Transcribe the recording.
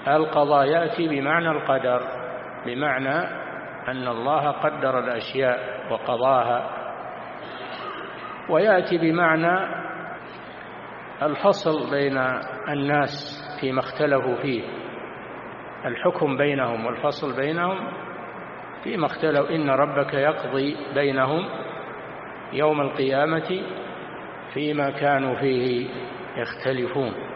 القضاء يأتي بمعنى القدر، بمعنى أن الله قدر الأشياء وقضاها، ويأتي بمعنى الفصل بين الناس فيما اختلفوا فيه، الحكم بينهم والفصل بينهم فيما اختلفوا. إن ربك يقضي بينهم يوم القيامة فيما كانوا فيه يختلفون.